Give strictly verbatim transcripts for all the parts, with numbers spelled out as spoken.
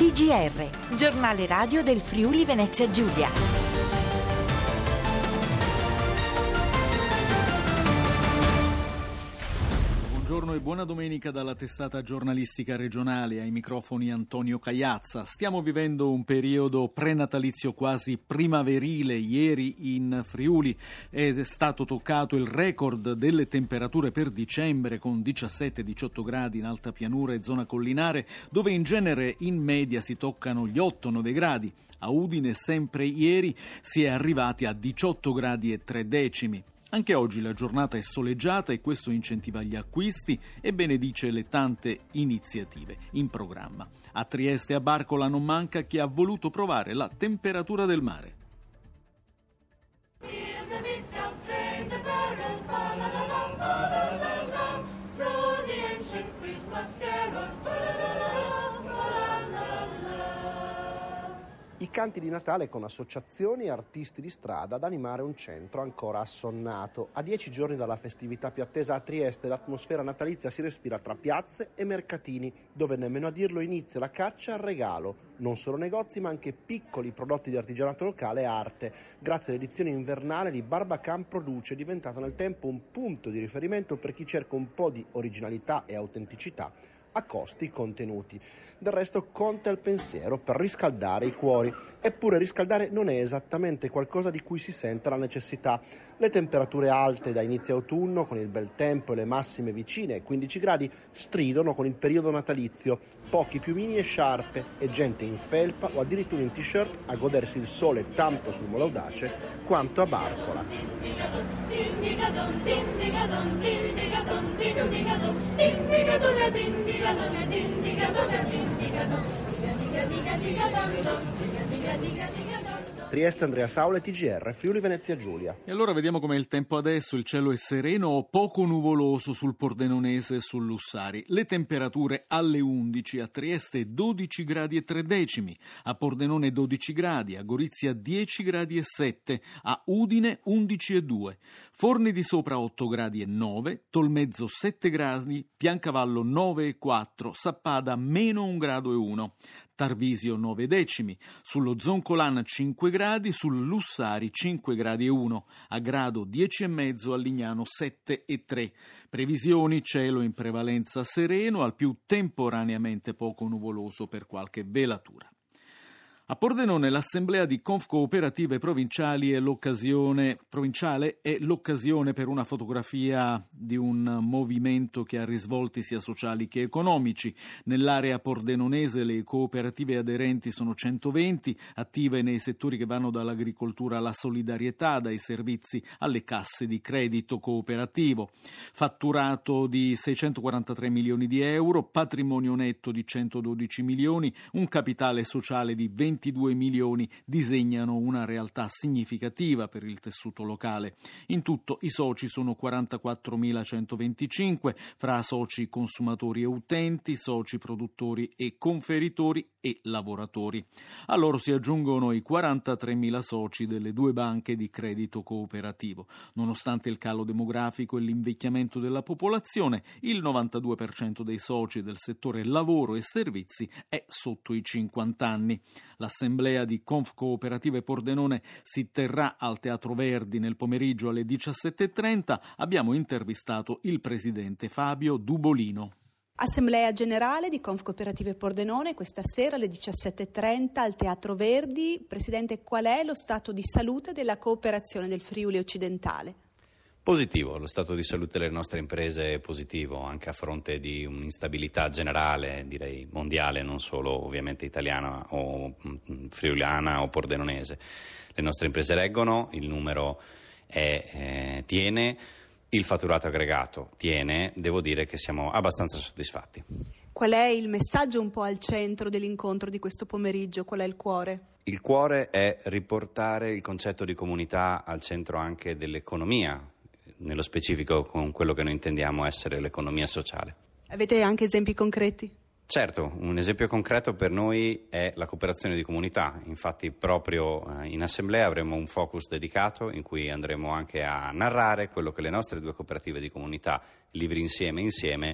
T G R, giornale radio del Friuli Venezia Giulia. Buongiorno e buona domenica dalla testata giornalistica regionale, ai microfoni Antonio Cagliazza. Stiamo vivendo un periodo prenatalizio quasi primaverile. Ieri in Friuli è stato toccato il record delle temperature per dicembre, con diciassette diciotto gradi in alta pianura e zona collinare, dove in genere in media si toccano gli otto nove gradi. A Udine sempre ieri si è arrivati a diciotto gradi e tre decimi. Anche oggi la giornata è soleggiata e questo incentiva gli acquisti e benedice le tante iniziative in programma. A Trieste e a Barcola non manca chi ha voluto provare la temperatura del mare. I canti di Natale con associazioni e artisti di strada ad animare un centro ancora assonnato. A dieci giorni dalla festività più attesa a Trieste, l'atmosfera natalizia si respira tra piazze e mercatini, dove nemmeno a dirlo inizia la caccia al regalo. Non solo negozi, ma anche piccoli prodotti di artigianato locale e arte. Grazie all'edizione invernale di Barbacam Produce, è diventata nel tempo un punto di riferimento per chi cerca un po' di originalità e autenticità a costi contenuti. Del resto conta il pensiero per riscaldare i cuori. Eppure riscaldare non è esattamente qualcosa di cui si sente la necessità. Le temperature alte da inizio autunno, con il bel tempo e le massime vicine ai quindici gradi, stridono con il periodo natalizio. Pochi piumini e sciarpe e gente in felpa o addirittura in t-shirt a godersi il sole tanto sul Molo Audace quanto a Barcola. Trieste, Andrea Saula, T G R, Friuli Venezia Giulia. E allora vediamo com'è il tempo adesso. Il cielo è sereno o poco nuvoloso sul Pordenonese e sul Lussari. Le temperature alle undici, a Trieste dodici gradi e tre decimi, a Pordenone dodici gradi, a Gorizia dieci gradi e sette, a Udine undici e due, Forni di Sopra otto gradi e nove, Tolmezzo sette gradi, Piancavallo nove e quattro, Sappada meno un grado e uno, Tarvisio nove decimi, sullo Zoncolan cinque gradi, sul Lussari cinque gradi e uno, a Grado dieci e mezzo, a Lignano sette e tre. Previsioni: cielo in prevalenza sereno, al più temporaneamente poco nuvoloso per qualche velatura. A Pordenone l'assemblea di Confcooperative provinciali è l'occasione, provinciale è l'occasione per una fotografia di un movimento che ha risvolti sia sociali che economici. Nell'area pordenonese le cooperative aderenti sono centoventi, attive nei settori che vanno dall'agricoltura alla solidarietà, dai servizi alle casse di credito cooperativo. Fatturato di seicentoquarantatré milioni di euro, patrimonio netto di centododici milioni, un capitale sociale di ventidue milioni disegnano una realtà significativa per il tessuto locale. In tutto i soci sono quarantaquattromilacentoventicinque, fra soci consumatori e utenti, soci produttori e conferitori e lavoratori. A loro si aggiungono i quarantatremila soci delle due banche di credito cooperativo. Nonostante il calo demografico e l'invecchiamento della popolazione, il novantadue per cento dei soci del settore lavoro e servizi è sotto i cinquanta anni. L'assemblea di Confcooperative Pordenone si terrà al Teatro Verdi nel pomeriggio alle diciassette e trenta. Abbiamo intervistato il presidente Fabio Dubolino. Assemblea generale di Confcooperative Pordenone questa sera alle diciassette e trenta al Teatro Verdi. Presidente, qual è lo stato di salute della cooperazione del Friuli occidentale? Positivo, lo stato di salute delle nostre imprese è positivo, anche a fronte di un'instabilità generale, direi mondiale, non solo ovviamente italiana o friulana o pordenonese. Le nostre imprese reggono, il numero è, eh, tiene, il fatturato aggregato tiene, devo dire che siamo abbastanza soddisfatti. Qual è il messaggio un po' al centro dell'incontro di questo pomeriggio? Qual è il cuore? Il cuore è riportare il concetto di comunità al centro anche dell'economia, nello specifico con quello che noi intendiamo essere l'economia sociale. Avete anche esempi concreti? Certo, un esempio concreto per noi è la cooperazione di comunità. Infatti proprio in assemblea avremo un focus dedicato in cui andremo anche a narrare quello che le nostre due cooperative di comunità, Livri Insieme insieme,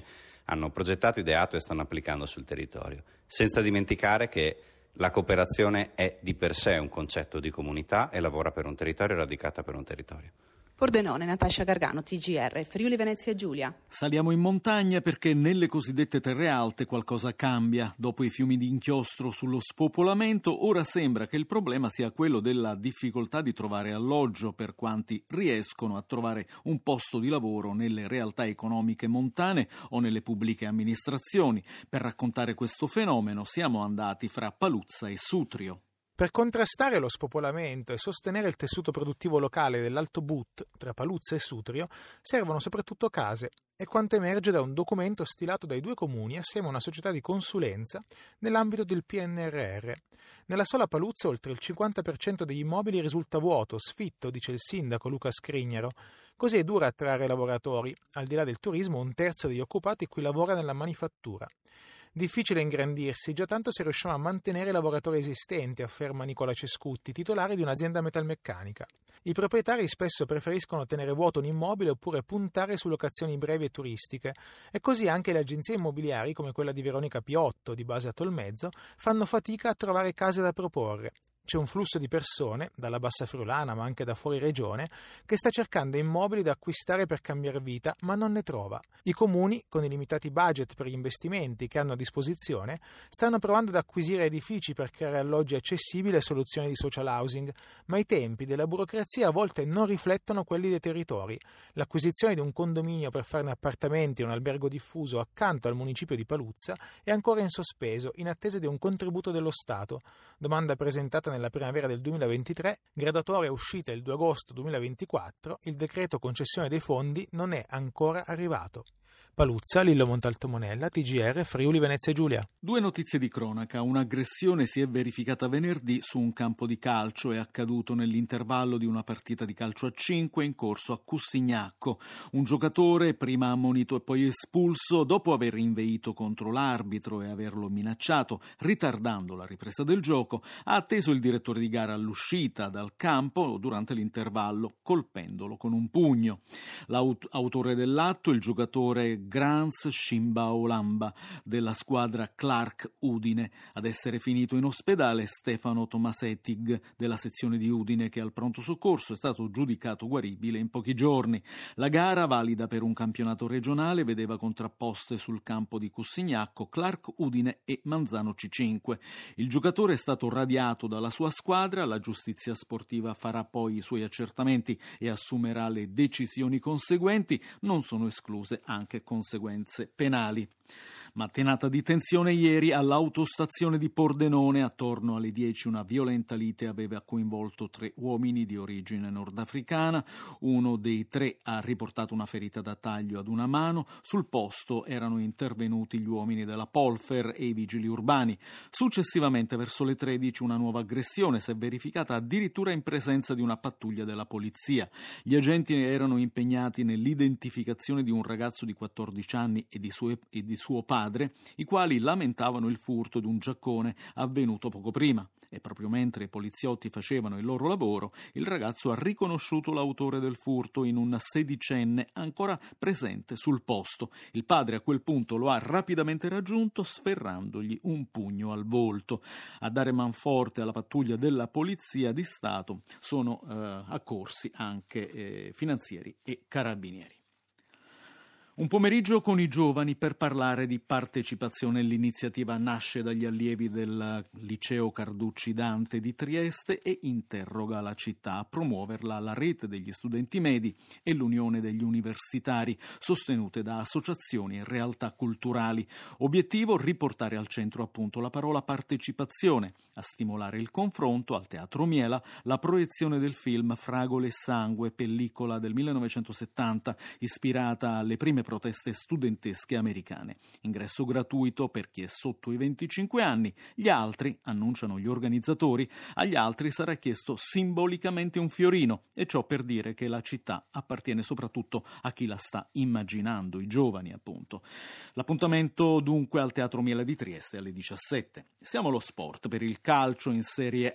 hanno progettato, ideato e stanno applicando sul territorio. Senza dimenticare che la cooperazione è di per sé un concetto di comunità e lavora per un territorio, è radicata per un territorio. Pordenone, Natascia Gargano, T G R, Friuli Venezia Giulia. Saliamo in montagna perché nelle cosiddette terre alte qualcosa cambia. Dopo i fiumi di inchiostro sullo spopolamento, ora sembra che il problema sia quello della difficoltà di trovare alloggio per quanti riescono a trovare un posto di lavoro nelle realtà economiche montane o nelle pubbliche amministrazioni. Per raccontare questo fenomeno siamo andati fra Paluzza e Sutrio. Per contrastare lo spopolamento e sostenere il tessuto produttivo locale dell'Alto But, tra Paluzza e Sutrio, servono soprattutto case, è quanto emerge da un documento stilato dai due comuni assieme a una società di consulenza nell'ambito del P N R R. Nella sola Paluzza oltre il cinquanta per cento degli immobili risulta vuoto, sfitto, dice il sindaco Luca Scrignero. Così è dura attrarre lavoratori, al di là del turismo un terzo degli occupati qui lavora nella manifattura. Difficile ingrandirsi, già tanto se riusciamo a mantenere i lavoratori esistenti, afferma Nicola Cescutti, titolare di un'azienda metalmeccanica. I proprietari spesso preferiscono tenere vuoto un immobile oppure puntare su locazioni brevi e turistiche, e così anche le agenzie immobiliari, come quella di Veronica Piotto, di base a Tolmezzo, fanno fatica a trovare case da proporre. C'è un flusso di persone, dalla Bassa Friulana ma anche da fuori regione, che sta cercando immobili da acquistare per cambiare vita, ma non ne trova. I comuni, con i limitati budget per gli investimenti che hanno a disposizione, stanno provando ad acquisire edifici per creare alloggi accessibili e soluzioni di social housing, ma i tempi della burocrazia a volte non riflettono quelli dei territori. L'acquisizione di un condominio per farne appartamenti o un albergo diffuso accanto al municipio di Paluzza è ancora in sospeso, in attesa di un contributo dello Stato. Domanda presentata nella primavera del duemilaventitré, graduatoria uscita il due agosto duemilaventiquattro, il decreto concessione dei fondi non è ancora arrivato. Paluzza, Lillo Montalto Monella, T G R, Friuli Venezia Giulia. Due notizie di cronaca. Un'aggressione si è verificata venerdì su un campo di calcio. È accaduto nell'intervallo di una partita di calcio a cinque in corso a Cussignacco. Un giocatore, prima ammonito e poi espulso, dopo aver inveito contro l'arbitro e averlo minacciato, ritardando la ripresa del gioco, ha atteso il direttore di gara all'uscita dal campo durante l'intervallo, colpendolo con un pugno. L'autore dell'atto, il giocatore Grans Shimbaolamba della squadra Clark Udine. Ad essere finito in ospedale Stefano Tomasetig della sezione di Udine, che al pronto soccorso è stato giudicato guaribile in pochi giorni. La gara, valida per un campionato regionale, vedeva contrapposte sul campo di Cussignacco Clark Udine e Manzano C cinque. Il giocatore è stato radiato dalla sua squadra, la giustizia sportiva farà poi i suoi accertamenti e assumerà le decisioni conseguenti, non sono escluse anche conseguenze penali. Mattinata di tensione ieri all'autostazione di Pordenone. Attorno alle dieci una violenta lite aveva coinvolto tre uomini di origine nordafricana. Uno dei tre ha riportato una ferita da taglio ad una mano. Sul posto erano intervenuti gli uomini della Polfer e i vigili urbani. Successivamente, verso le tredici, una nuova aggressione si è verificata addirittura in presenza di una pattuglia della polizia. Gli agenti erano impegnati nell'identificazione di un ragazzo di quattordici anni e di suo, e di suo padre, i quali lamentavano il furto di un giaccone avvenuto poco prima. E proprio mentre i poliziotti facevano il loro lavoro, il ragazzo ha riconosciuto l'autore del furto in un sedicenne ancora presente sul posto. Il padre a quel punto lo ha rapidamente raggiunto, sferrandogli un pugno al volto. A dare manforte alla pattuglia della polizia di Stato sono eh, accorsi anche eh, finanzieri e carabinieri. Un pomeriggio con i giovani per parlare di partecipazione. L'iniziativa nasce dagli allievi del liceo Carducci Dante di Trieste e interroga la città a promuoverla la rete degli studenti medi e l'unione degli universitari, sostenute da associazioni e realtà culturali. Obiettivo: riportare al centro appunto la parola partecipazione, a stimolare il confronto al Teatro Miela la proiezione del film Fragole e sangue, pellicola del millenovecentosettanta ispirata alle prime proteste studentesche americane. Ingresso gratuito per chi è sotto i venticinque anni. Gli altri, annunciano gli organizzatori, agli altri sarà chiesto simbolicamente un fiorino, e ciò per dire che la città appartiene soprattutto a chi la sta immaginando, i giovani appunto. L'appuntamento dunque al Teatro Miela di Trieste alle diciassette. Siamo allo sport. Per il calcio in Serie A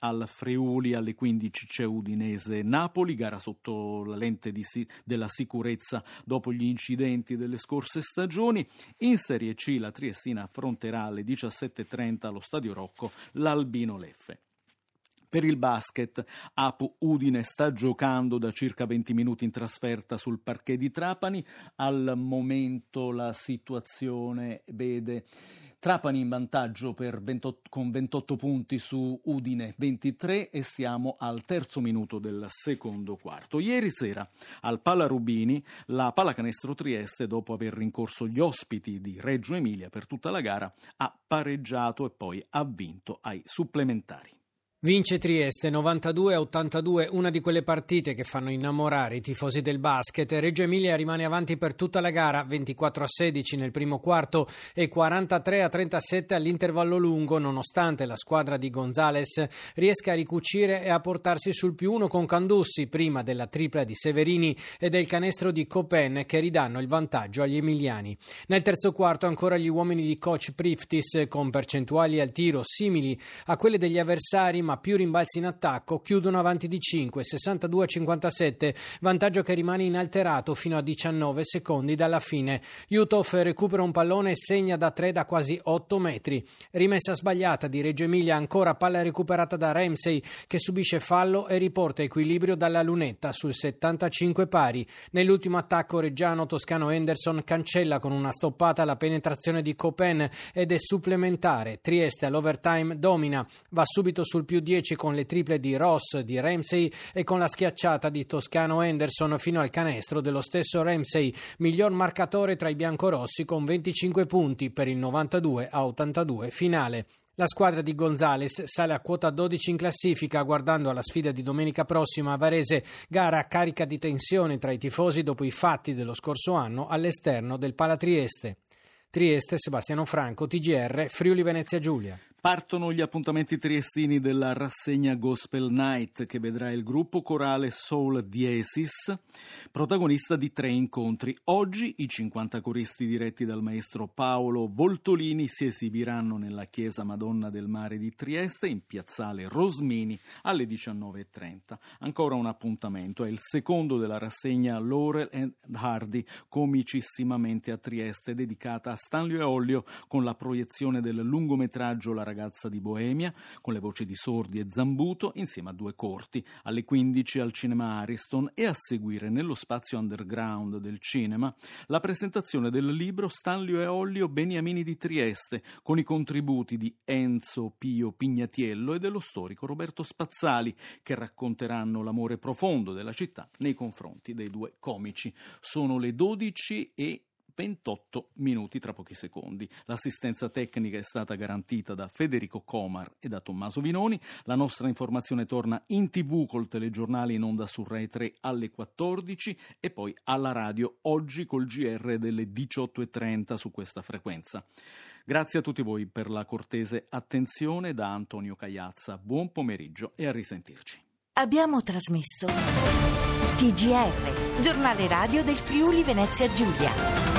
al Friuli, alle quindici c'è Udinese-Napoli, gara sotto la lente di si- della sicurezza dopo gli incidenti delle scorse stagioni. In Serie C la Triestina affronterà alle diciassette e trenta allo Stadio Rocco l'Albino Leffe. Per il basket, A P U Udine sta giocando da circa venti minuti in trasferta sul parquet di Trapani. Al momento la situazione vede Trapani in vantaggio per ventotto, con ventotto punti su Udine ventitré e siamo al terzo minuto del secondo quarto. Ieri sera al Pala Rubini la Pallacanestro Trieste, dopo aver rincorso gli ospiti di Reggio Emilia per tutta la gara, ha pareggiato e poi ha vinto ai supplementari. Vince Trieste novantadue a ottantadue, una di quelle partite che fanno innamorare i tifosi del basket. Reggio Emilia rimane avanti per tutta la gara, ventiquattro a sedici nel primo quarto e quarantatré a trentasette all'intervallo lungo, nonostante la squadra di Gonzales riesca a ricucire e a portarsi sul più uno con Candussi, prima della tripla di Severini e del canestro di Copen, che ridanno il vantaggio agli emiliani. Nel terzo quarto ancora gli uomini di coach Priftis, con percentuali al tiro simili a quelle degli avversari, ma più rimbalzi in attacco, chiudono avanti di cinque, sessantadue a cinquantasette, vantaggio che rimane inalterato fino a diciannove secondi dalla fine. Jutov recupera un pallone e segna da tre da quasi otto metri. Rimessa sbagliata di Reggio Emilia, ancora palla recuperata da Ramsey, che subisce fallo e riporta equilibrio dalla lunetta sul settantacinque pari. Nell'ultimo attacco reggiano, Toscano Henderson cancella con una stoppata la penetrazione di Copen ed è supplementare. Trieste all'overtime domina, va subito sul più dieci con le triple di Ross, di Ramsey e con la schiacciata di Toscano Henderson fino al canestro dello stesso Ramsey, miglior marcatore tra i biancorossi con venticinque punti per il novantadue a ottantadue finale. La squadra di Gonzales sale a quota dodici in classifica, guardando alla sfida di domenica prossima a Varese, gara carica di tensione tra i tifosi dopo i fatti dello scorso anno all'esterno del Pala Trieste. Trieste, Sebastiano Franco, T G R, Friuli Venezia Giulia. Partono gli appuntamenti triestini della rassegna Gospel Night, che vedrà il gruppo corale Soul Diesis protagonista di tre incontri. Oggi i cinquanta coristi diretti dal maestro Paolo Voltolini si esibiranno nella chiesa Madonna del Mare di Trieste, in piazzale Rosmini, alle diciannove e trenta. Ancora un appuntamento, è il secondo della rassegna Laurel and Hardy, comicissimamente a Trieste, dedicata a Stanlio e Ollio, con la proiezione del lungometraggio La ragazza di Boemia, con le voci di Sordi e Zambuto, insieme a due corti. Alle quindici al Cinema Ariston e a seguire nello spazio underground del cinema la presentazione del libro Stanlio e Ollio Beniamini di Trieste, con i contributi di Enzo Pio Pignatiello e dello storico Roberto Spazzali, che racconteranno l'amore profondo della città nei confronti dei due comici. Sono le dodici e ventotto minuti, tra pochi secondi. L'assistenza tecnica è stata garantita da Federico Comar e da Tommaso Vinoni. La nostra informazione torna in tv col telegiornale in onda su Rai tre alle quattordici e poi alla radio oggi col G R delle diciotto e trenta su questa frequenza. Grazie a tutti voi per la cortese attenzione. Da Antonio Cagliazza, buon pomeriggio e a risentirci. Abbiamo trasmesso T G R, giornale radio del Friuli Venezia Giulia.